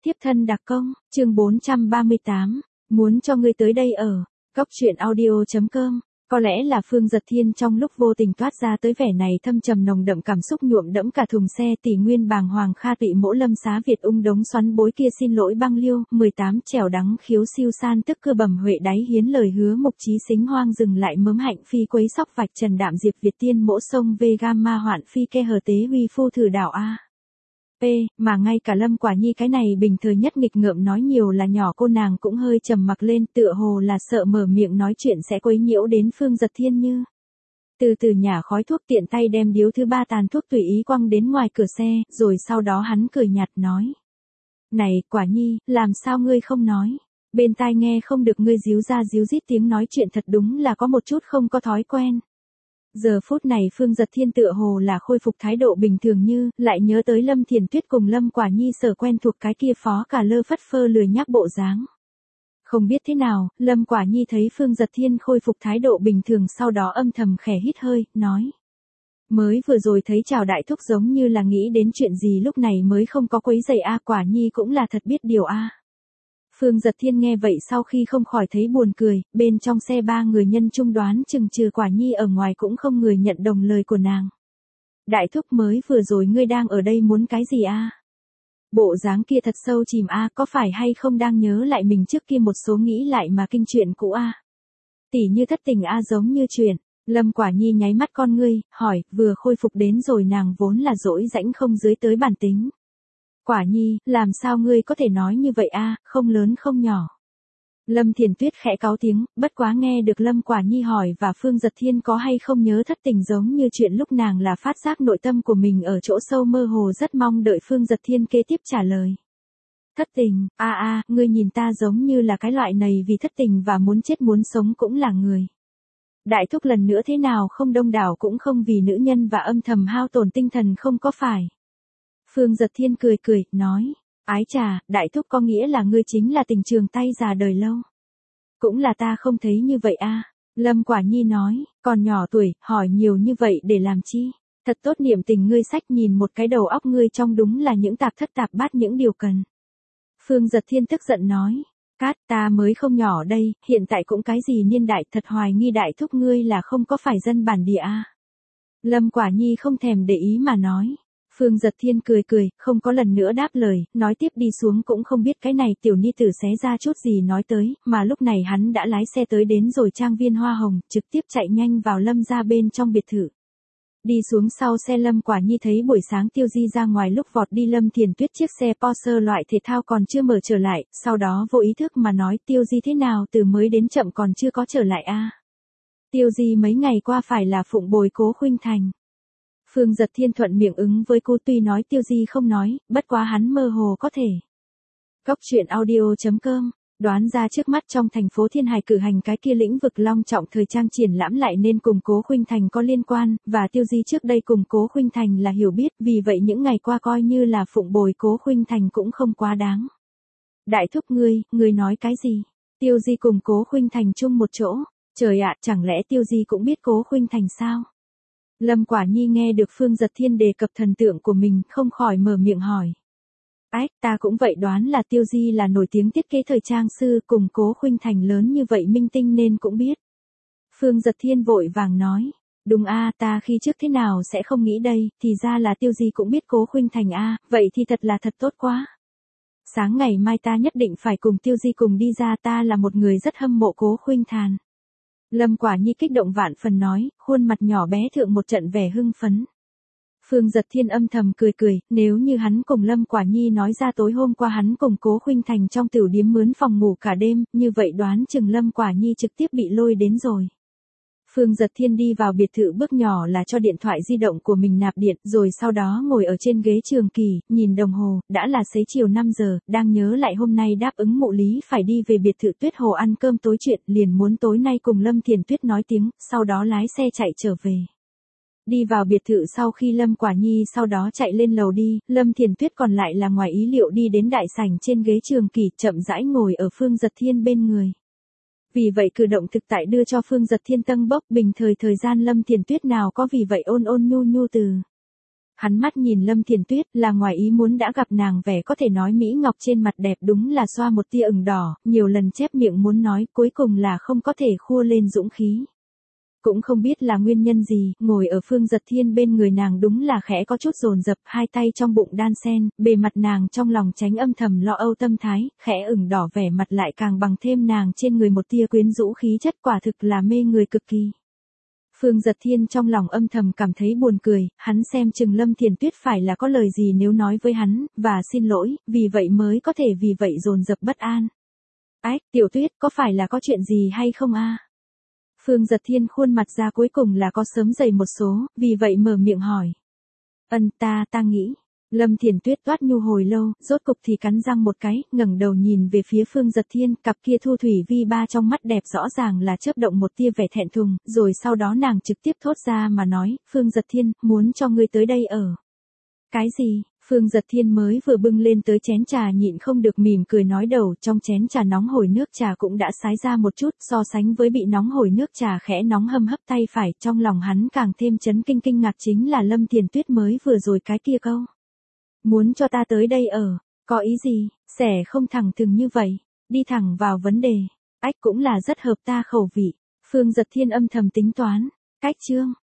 Tiếp thân đặc công, chương 438, muốn cho ngươi tới đây ở, Cóc truyện audio.com. Có lẽ là Phương Dật Thiên trong lúc vô tình toát ra tới vẻ này thâm trầm nồng đậm cảm xúc nhuộm đẫm cả thùng xe tỷ nguyên bàng hoàng kha tụy mỗ lâm xá Việt ung đống xoắn bối kia xin lỗi băng liêu, 18 trèo đắng khiếu siêu san tức cơ bẩm huệ đáy hiến lời hứa mục chí xính hoang dừng lại mớm hạnh phi quấy sóc vạch trần đạm diệp Việt tiên mỗ sông về gamma hoạn phi ke hờ tế huy phu thử đảo A. Mà ngay cả Lâm Quả Nhi cái này bình thời nhất nghịch ngợm nói nhiều là nhỏ cô nàng cũng hơi trầm mặc lên tựa hồ là sợ mở miệng nói chuyện sẽ quấy nhiễu đến Phương Dật Thiên như. Từ từ nhả khói thuốc tiện tay đem điếu thứ ba tàn thuốc tùy ý quăng đến ngoài cửa xe, rồi sau đó hắn cười nhạt nói. Này, Quả Nhi, làm sao ngươi không nói? Bên tai nghe không được ngươi díu ra díu dít tiếng nói chuyện thật đúng là có một chút không có thói quen. Giờ phút này Phương Dật Thiên tựa hồ là khôi phục thái độ bình thường như, lại nhớ tới Lâm Thiền Tuyết cùng Lâm Quả Nhi sở quen thuộc cái kia phó cả lơ phất phơ lười nhác bộ dáng. Không biết thế nào, Lâm Quả Nhi thấy Phương Dật Thiên khôi phục thái độ bình thường sau đó âm thầm khẽ hít hơi, nói. Mới vừa rồi thấy Trào Đại Thúc giống như là nghĩ đến chuyện gì lúc này mới không có quấy giày a. Quả Nhi cũng là thật biết điều a. Phương Dật Thiên nghe vậy sau khi không khỏi thấy buồn cười, bên trong xe ba người nhân chung đoán chừng trừ Quả Nhi ở ngoài cũng không người nhận đồng lời của nàng. Đại thúc mới vừa rồi ngươi đang ở đây muốn cái gì a? Bộ dáng kia thật sâu chìm a, có phải hay không đang nhớ lại mình trước kia một số nghĩ lại mà kinh chuyện cũ a? Tỉ như thất tình a giống như chuyện. Lâm Quả Nhi nháy mắt con ngươi, hỏi, vừa khôi phục đến rồi nàng vốn là dỗi rãnh không dưới tới bản tính. Quả Nhi, làm sao ngươi có thể nói như vậy a, không lớn không nhỏ. Lâm Thiền Tuyết khẽ cáu tiếng, bất quá nghe được Lâm Quả Nhi hỏi và Phương Dật Thiên có hay không nhớ thất tình giống như chuyện lúc nàng là phát giác nội tâm của mình ở chỗ sâu mơ hồ rất mong đợi Phương Dật Thiên kế tiếp trả lời. Thất tình, ngươi nhìn ta giống như là cái loại này vì thất tình và muốn chết muốn sống cũng là người. Đại thúc lần nữa thế nào không đông đảo cũng không vì nữ nhân và âm thầm hao tổn tinh thần không có phải. Phương Dật Thiên cười cười, nói, ái trà, đại thúc có nghĩa là ngươi chính là tình trường tay già đời lâu. Cũng là ta không thấy như vậy a. Lâm Quả Nhi nói, còn nhỏ tuổi, hỏi nhiều như vậy để làm chi? Thật tốt niệm tình ngươi sách nhìn một cái đầu óc ngươi trong đúng là những tạp thất tạp bát những điều cần. Phương Dật Thiên tức giận nói, Cát ta mới không nhỏ đây, hiện tại cũng cái gì niên đại thật hoài nghi đại thúc ngươi là không có phải dân bản địa a. Lâm Quả Nhi không thèm để ý mà nói. Phương Dật Thiên cười cười, không có lần nữa đáp lời, nói tiếp đi xuống cũng không biết cái này tiểu ni tử xé ra chút gì nói tới, mà lúc này hắn đã lái xe tới đến rồi trang viên Hoa Hồng, trực tiếp chạy nhanh vào Lâm ra bên trong biệt thự. Đi xuống sau xe Lâm Quả Nhi thấy buổi sáng Tiêu Di ra ngoài lúc vọt đi Lâm Thiền Tuyết chiếc xe Porsche loại thể thao còn chưa mở trở lại, sau đó vô ý thức mà nói Tiêu Di thế nào từ mới đến chậm còn chưa có trở lại a. Tiêu Di mấy ngày qua phải là phụng bồi Cố Khuynh Thành. Phương Dật Thiên thuận miệng ứng với cô tuy nói Tiêu Di không nói, bất quá hắn mơ hồ có thể. Cóc truyện audio.com, đoán ra trước mắt trong thành phố Thiên Hải cử hành cái kia lĩnh vực long trọng thời trang triển lãm lại nên cùng Cố Khuynh Thành có liên quan, và Tiêu Di trước đây cùng Cố Khuynh Thành là hiểu biết, vì vậy những ngày qua coi như là phụng bồi Cố Khuynh Thành cũng không quá đáng. Đại thúc ngươi nói cái gì? Tiêu Di cùng Cố Khuynh Thành chung một chỗ, trời ạ, chẳng lẽ Tiêu Di cũng biết Cố Khuynh Thành sao? Lâm Quả Nhi nghe được Phương Dật Thiên đề cập thần tượng của mình, không khỏi mở miệng hỏi. Ách, ta cũng vậy đoán là Tiêu Di là nổi tiếng thiết kế thời trang sư cùng Cố Khuynh Thành lớn như vậy minh tinh nên cũng biết. Phương Dật Thiên vội vàng nói. Đúng a, ta khi trước thế nào sẽ không nghĩ đây, thì ra là Tiêu Di cũng biết Cố Khuynh Thành a, vậy thì thật là thật tốt quá. Sáng ngày mai ta nhất định phải cùng Tiêu Di cùng đi ra, ta là một người rất hâm mộ Cố Khuynh Thành. Lâm Quả Nhi kích động vạn phần nói, khuôn mặt nhỏ bé thượng một trận vẻ hưng phấn. Phương Dật Thiên âm thầm cười cười, nếu như hắn cùng Lâm Quả Nhi nói ra tối hôm qua hắn cùng Cố Khuynh Thành trong tiểu điếm mướn phòng ngủ cả đêm, như vậy đoán chừng Lâm Quả Nhi trực tiếp bị lôi đến rồi. Phương Dật Thiên đi vào biệt thự bước nhỏ là cho điện thoại di động của mình nạp điện, rồi sau đó ngồi ở trên ghế trường kỳ, nhìn đồng hồ, đã là xế chiều 5 giờ, đang nhớ lại hôm nay đáp ứng mụ Lý phải đi về biệt thự Tuyết Hồ ăn cơm tối chuyện, liền muốn tối nay cùng Lâm Thiền Tuyết nói tiếng, sau đó lái xe chạy trở về. Đi vào biệt thự sau khi Lâm Quả Nhi sau đó chạy lên lầu đi, Lâm Thiền Tuyết còn lại là ngoài ý liệu đi đến đại sảnh trên ghế trường kỳ, chậm rãi ngồi ở Phương Dật Thiên bên người. Vì vậy cử động thực tại đưa cho Phương Dật Thiên tâng bốc bình thời gian Lâm Thiền Tuyết nào có vì vậy ôn ôn nhu nhu từ. Hắn mắt nhìn Lâm Thiền Tuyết là ngoài ý muốn đã gặp nàng, vẻ có thể nói mỹ ngọc trên mặt đẹp đúng là xoa một tia ửng đỏ, nhiều lần chép miệng muốn nói, cuối cùng là không có thể khua lên dũng khí. Cũng không biết là nguyên nhân gì, ngồi ở Phương Giật Thiên bên người nàng đúng là khẽ có chút dồn dập, hai tay trong bụng đan sen, bề mặt nàng trong lòng tránh âm thầm lo âu tâm thái, khẽ ửng đỏ, vẻ mặt lại càng bằng thêm nàng trên người một tia quyến rũ khí chất, quả thực là mê người cực kỳ. Phương Giật Thiên trong lòng âm thầm cảm thấy buồn cười, hắn xem chừng Lâm Thiền Tuyết phải là có lời gì nếu nói với hắn, và xin lỗi, vì vậy mới có thể vì vậy dồn dập bất an. Ách, Tiểu Tuyết, có phải là có chuyện gì hay không a? Phương Giật Thiên khuôn mặt ra cuối cùng là có sớm dày một số, vì vậy mở miệng hỏi. Ta nghĩ. Lâm Thiền Tuyết toát nhu hồi lâu, rốt cục thì cắn răng một cái, ngẩng đầu nhìn về phía Phương Giật Thiên, cặp kia thu thủy vi ba trong mắt đẹp rõ ràng là chớp động một tia vẻ thẹn thùng, rồi sau đó nàng trực tiếp thốt ra mà nói, Phương Giật Thiên, muốn cho ngươi tới đây ở. Cái gì? Phương Giật Thiên mới vừa bưng lên tới chén trà nhịn không được mỉm cười nói đầu, trong chén trà nóng hổi nước trà cũng đã sái ra một chút, so sánh với bị nóng hổi nước trà khẽ nóng hâm hấp tay phải, trong lòng hắn càng thêm chấn kinh ngạc chính là Lâm Thiền Tuyết mới vừa rồi cái kia câu. Muốn cho ta tới đây ở, có ý gì, sẽ không thẳng thừng như vậy, đi thẳng vào vấn đề, ách cũng là rất hợp ta khẩu vị. Phương Giật Thiên âm thầm tính toán, cách chương.